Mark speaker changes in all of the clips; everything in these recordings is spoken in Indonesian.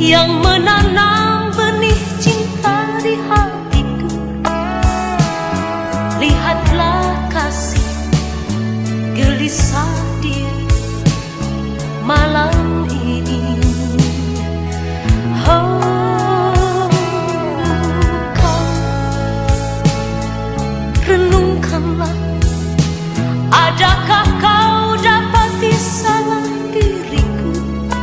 Speaker 1: yang menanam benih cinta di hatiku. Lihatlah kasih gelisah diri malam ini. Oh, kau renungkanlah, adakah kau dapati salah diriku?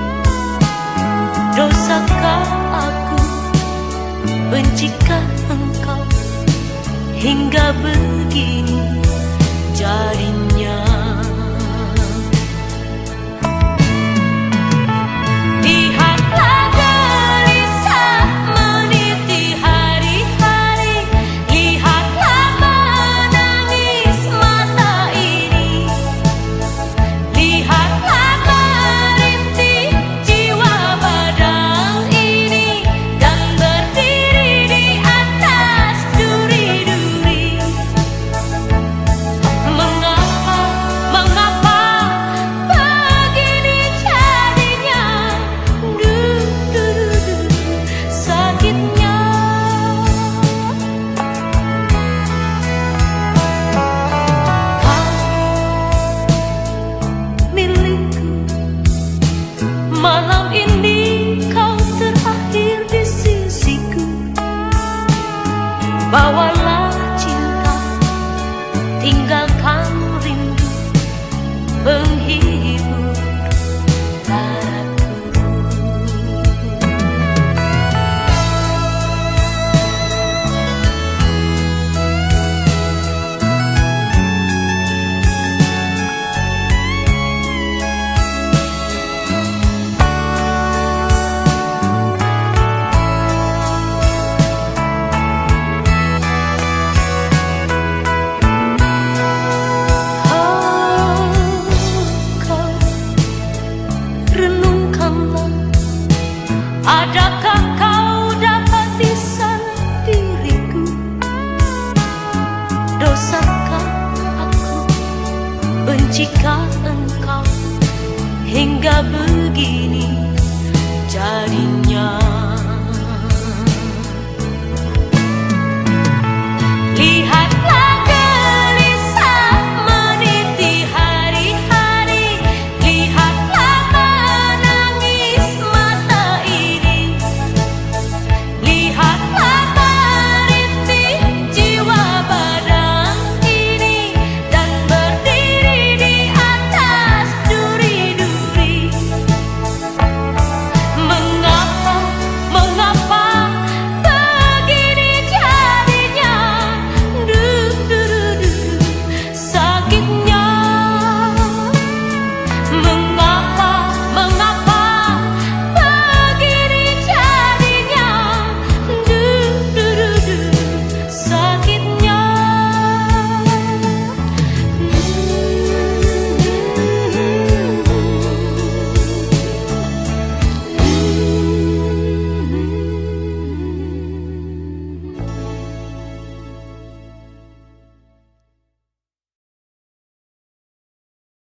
Speaker 1: Dosakah aku, bencikah engkau, hingga begini jadinya? Lihatlah gelisah meniti hari-hari, lihatlah menangis mata ini, lihatlah merintih jiwa badan ini, dan berdiri di atas duri-duri. Mengapa, mengapa begini jadinya? Sakitnya. Kau milikku, malam ini kau terakhir di sisiku. Bawalah cinta, tinggalkan rindu, penghibur daraku. Kau renungkanlah, adakah kau dapati salah diriku? Dosakah aku, bencikah engkau, hingga begini jadinya? Lihatlah